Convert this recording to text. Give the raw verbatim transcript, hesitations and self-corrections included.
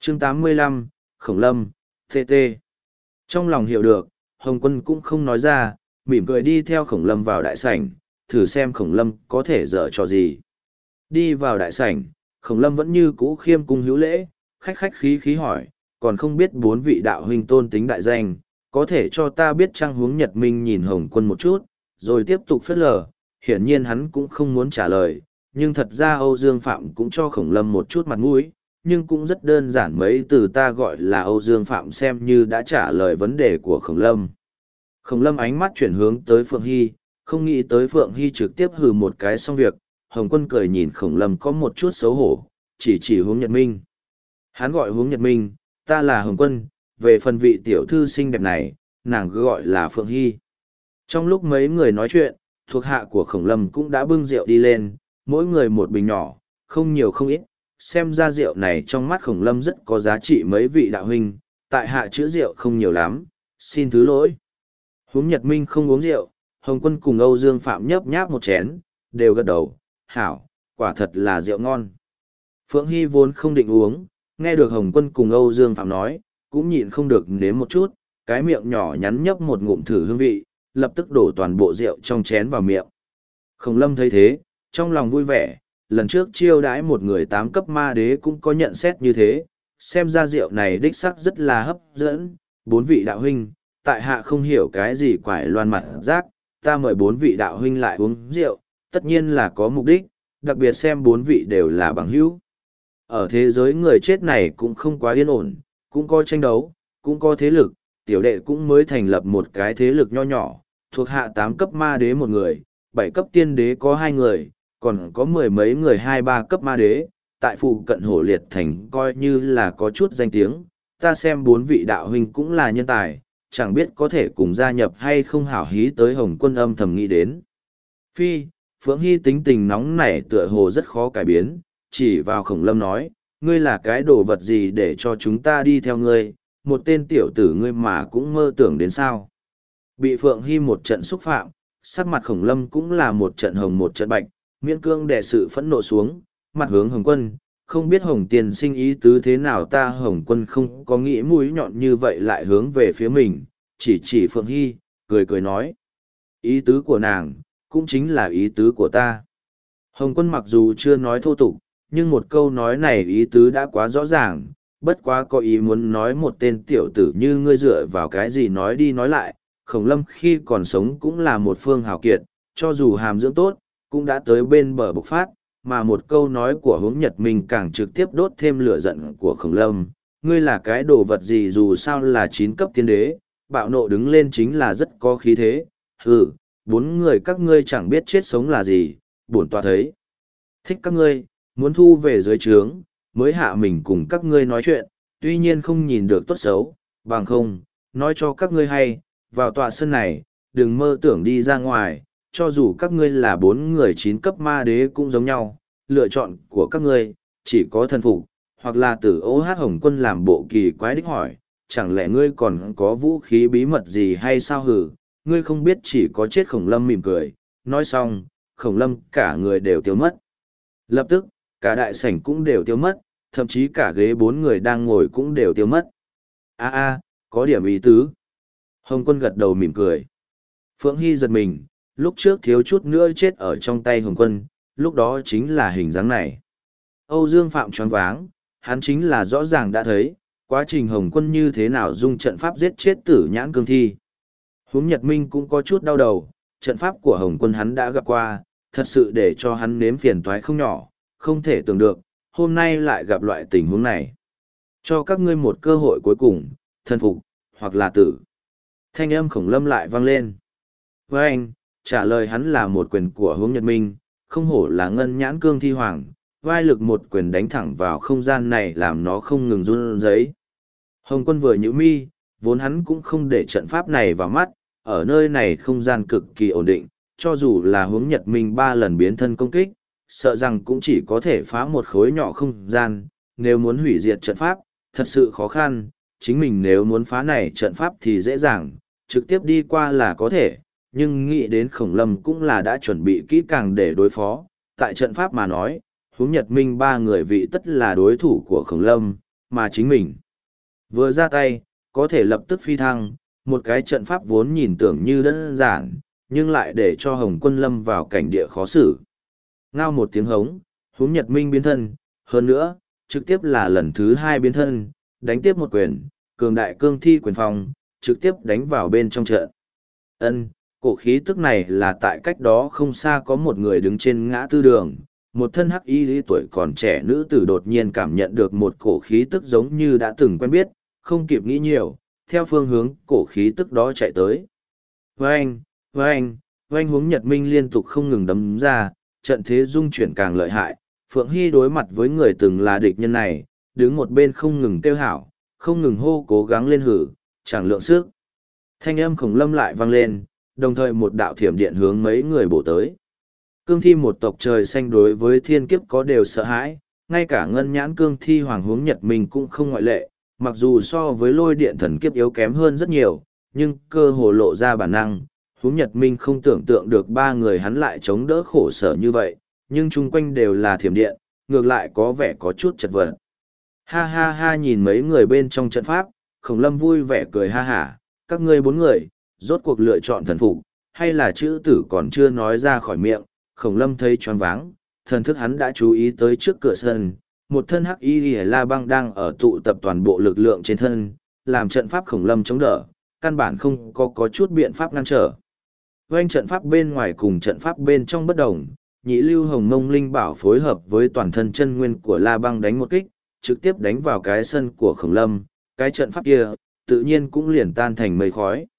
chương tám mươi lăm, Khổng Lâm, tê tê. Trong lòng hiểu được, Hồng Quân cũng không nói ra, mỉm cười đi theo Khổng Lâm vào đại sảnh, thử xem Khổng Lâm có thể dở trò gì. Đi vào đại sảnh, Khổng Lâm vẫn như cũ khiêm cung hữu lễ, khách khách khí khí hỏi, còn không biết bốn vị đạo huynh tôn tính đại danh, có thể cho ta biết Trang Huống Nhật Minh nhìn Hồng Quân một chút, rồi tiếp tục phớt lờ, hiển nhiên hắn cũng không muốn trả lời, nhưng thật ra Âu Dương Phạm cũng cho Khổng Lâm một chút mặt mũi, nhưng cũng rất đơn giản mấy từ ta gọi là Âu Dương Phạm xem như đã trả lời vấn đề của Khổng Lâm. Khổng Lâm ánh mắt chuyển hướng tới Phượng Hy, không nghĩ tới Phượng Hy trực tiếp hừ một cái xong việc, Hồng Quân cười nhìn Khổng Lâm có một chút xấu hổ, chỉ chỉ Huống Nhật Minh. Hắn gọi Huống Nhật Minh, ta là Hồng Quân, về phần vị tiểu thư xinh đẹp này, nàng cứ gọi là Phượng Hy. Trong lúc mấy người nói chuyện, thuộc hạ của Khổng Lâm cũng đã bưng rượu đi lên, mỗi người một bình nhỏ, không nhiều không ít, xem ra rượu này trong mắt Khổng Lâm rất có giá trị mấy vị đạo huynh, tại hạ chữa rượu không nhiều lắm, xin thứ lỗi. Huống Nhật Minh không uống rượu, Hồng Quân cùng Âu Dương Phạm nhấp nháp một chén, đều gật đầu, hảo, quả thật là rượu ngon. Phượng Hy vốn không định uống, nghe được Hồng Quân cùng Âu Dương Phạm nói, cũng nhịn không được nếm một chút, cái miệng nhỏ nhắn nhấp một ngụm thử hương vị, lập tức đổ toàn bộ rượu trong chén vào miệng. Khổng Lâm thấy thế, trong lòng vui vẻ, lần trước chiêu đãi một người tám cấp ma đế cũng có nhận xét như thế, xem ra rượu này đích sắc rất là hấp dẫn, bốn vị đạo huynh, tại hạ không hiểu cái gì quải loan mặt rác, ta mời bốn vị đạo huynh lại uống rượu, tất nhiên là có mục đích, đặc biệt xem bốn vị đều là bằng hữu. Ở thế giới người chết này cũng không quá yên ổn, cũng có tranh đấu, cũng có thế lực, tiểu đệ cũng mới thành lập một cái thế lực nho nhỏ, thuộc hạ tám cấp ma đế một người, bảy cấp tiên đế có hai người, còn có mười mấy người hai ba cấp ma đế, tại phụ cận hổ liệt thành coi như là có chút danh tiếng, ta xem bốn vị đạo huynh cũng là nhân tài, chẳng biết có thể cùng gia nhập hay không hảo hí tới Hồng Quân âm thầm nghĩ đến. Phi, Phượng Hy tính tình nóng nảy tựa hồ rất khó cải biến, chỉ vào Khổng Lâm nói, ngươi là cái đồ vật gì để cho chúng ta đi theo ngươi, một tên tiểu tử ngươi mà cũng mơ tưởng đến sao. Bị Phượng Hy một trận xúc phạm, sắc mặt Khổng Lâm cũng là một trận hồng một trận bạch, miễn cương đè sự phẫn nộ xuống, mặt hướng Hồng Quân, không biết Hồng Tiền sinh ý tứ thế nào ta Hồng Quân không có nghĩ mũi nhọn như vậy lại hướng về phía mình, chỉ chỉ Phượng Hy, cười cười nói. Ý tứ của nàng, cũng chính là ý tứ của ta. Hồng Quân mặc dù chưa nói thô tục, nhưng một câu nói này ý tứ đã quá rõ ràng, bất quá có ý muốn nói một tên tiểu tử như ngươi dựa vào cái gì nói đi nói lại, Khổng Lâm khi còn sống cũng là một phương hào kiệt, cho dù hàm dưỡng tốt, cũng đã tới bên bờ bộc phát, mà một câu nói của Huống Nhật Minh càng trực tiếp đốt thêm lửa giận của Khổng Lâm, ngươi là cái đồ vật gì dù sao là chín cấp tiên đế, bạo nộ đứng lên chính là rất có khí thế, hừ, bốn người các ngươi chẳng biết chết sống là gì, bổn tọa thấy. Thích các ngươi, muốn thu về dưới trướng, mới hạ mình cùng các ngươi nói chuyện, tuy nhiên không nhìn được tốt xấu, bằng không, nói cho các ngươi hay, vào tọa sân này, đừng mơ tưởng đi ra ngoài, cho dù các ngươi là bốn người chín cấp ma đế cũng giống nhau, lựa chọn của các ngươi, chỉ có thần phục, hoặc là tử ô hát Hồng Quân làm bộ kỳ quái đích hỏi, chẳng lẽ ngươi còn có vũ khí bí mật gì hay sao hử, ngươi không biết chỉ có chết Khổng Lâm mỉm cười, nói xong, Khổng Lâm cả người đều tiêu mất. Lập tức, cả đại sảnh cũng đều tiêu mất, thậm chí cả ghế bốn người đang ngồi cũng đều tiêu mất. A a, có điểm ý tứ. Hồng Quân gật đầu mỉm cười. Phượng Hy giật mình, lúc trước thiếu chút nữa chết ở trong tay Hồng Quân, lúc đó chính là hình dáng này. Âu Dương Phạm choáng váng, hắn chính là rõ ràng đã thấy, quá trình Hồng Quân như thế nào dùng trận pháp giết chết Tử Nhãn Cương Thi. Huống Nhật Minh cũng có chút đau đầu, trận pháp của Hồng Quân hắn đã gặp qua, thật sự để cho hắn nếm phiền toái không nhỏ, không thể tưởng được, hôm nay lại gặp loại tình huống này. Cho các ngươi một cơ hội cuối cùng, thân phục, hoặc là tử. Thanh âm Khổng Lâm lại vang lên. Với anh, trả lời hắn là một quyền của Huống Nhật Minh, không hổ là ngân nhãn cương thi hoàng, vai lực một quyền đánh thẳng vào không gian này làm nó không ngừng run rẩy. Hồng Quân vừa nhíu mi, vốn hắn cũng không để trận pháp này vào mắt, ở nơi này không gian cực kỳ ổn định, cho dù là Huống Nhật Minh ba lần biến thân công kích, sợ rằng cũng chỉ có thể phá một khối nhỏ không gian, nếu muốn hủy diệt trận pháp, thật sự khó khăn, chính mình nếu muốn phá này trận pháp thì dễ dàng, trực tiếp đi qua là có thể, nhưng nghĩ đến Khổng Lâm cũng là đã chuẩn bị kỹ càng để đối phó, tại trận pháp mà nói, Huống Nhật Minh ba người vị tất là đối thủ của Khổng Lâm, mà chính mình vừa ra tay, có thể lập tức phi thăng, một cái trận pháp vốn nhìn tưởng như đơn giản, nhưng lại để cho Hồng Quân lâm vào cảnh địa khó xử. Ngao một tiếng hống, Hướng Nhật Minh biến thân, hơn nữa, trực tiếp là lần thứ hai biến thân, đánh tiếp một quyền, cường đại cương thi quyền phong, trực tiếp đánh vào bên trong trận. Ân, cổ khí tức này là tại cách đó không xa có một người đứng trên ngã tư đường, một thân hắc y tuổi còn trẻ nữ tử đột nhiên cảm nhận được một cổ khí tức giống như đã từng quen biết, không kịp nghĩ nhiều, theo phương hướng cổ khí tức đó chạy tới. Vâng, vâng, vâng Hướng Nhật Minh liên tục không ngừng đấm ra, trận thế dung chuyển càng lợi hại, Phượng Hy đối mặt với người từng là địch nhân này, đứng một bên không ngừng kêu hảo, không ngừng hô cố gắng lên hử, chẳng lượng sức. Thanh âm khổng lâm lại vang lên, đồng thời một đạo thiểm điện hướng mấy người bổ tới. Cương thi một tộc trời xanh đối với thiên kiếp có đều sợ hãi, ngay cả ngân nhãn cương thi Hoàng Hướng Nhật Minh cũng không ngoại lệ, mặc dù so với lôi điện thần kiếp yếu kém hơn rất nhiều, nhưng cơ hồ lộ ra bản năng. Hướng Nhật Minh không tưởng tượng được ba người hắn lại chống đỡ khổ sở như vậy, nhưng chung quanh đều là thiểm điện, ngược lại có vẻ có chút chật vật. Ha ha ha nhìn mấy người bên trong trận pháp, Khổng Lâm vui vẻ cười ha hả, các ngươi bốn người, rốt cuộc lựa chọn thần phục, hay là chữ tử còn chưa nói ra khỏi miệng, Khổng Lâm thấy choáng váng, thần thức hắn đã chú ý tới trước cửa sân, một thân hắc y la băng đang ở tụ tập toàn bộ lực lượng trên thân, làm trận pháp Khổng Lâm chống đỡ, căn bản không có có chút biện pháp ngăn trở. Vành trận pháp bên ngoài cùng trận pháp bên trong bất đồng, nhị lưu hồng mông linh bảo phối hợp với toàn thân chân nguyên của la băng đánh một kích, trực tiếp đánh vào cái sân của Khổng Lâm, cái trận pháp kia, tự nhiên cũng liền tan thành mây khói.